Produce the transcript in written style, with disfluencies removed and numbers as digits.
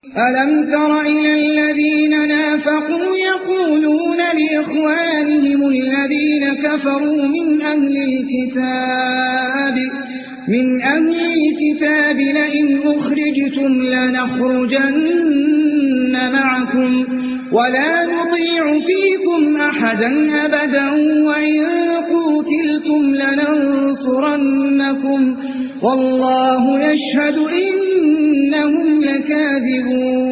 ألم تر إلى الذين نافقوا يقولون لإخوانهم الذين كفروا من أهل الكتاب لئن أخرجتم لنخرجن معكم ولا نطيع فيكم أحدا أبدا وإن قتلتم لننصرنكم والله يشهد إنهم لكاذبون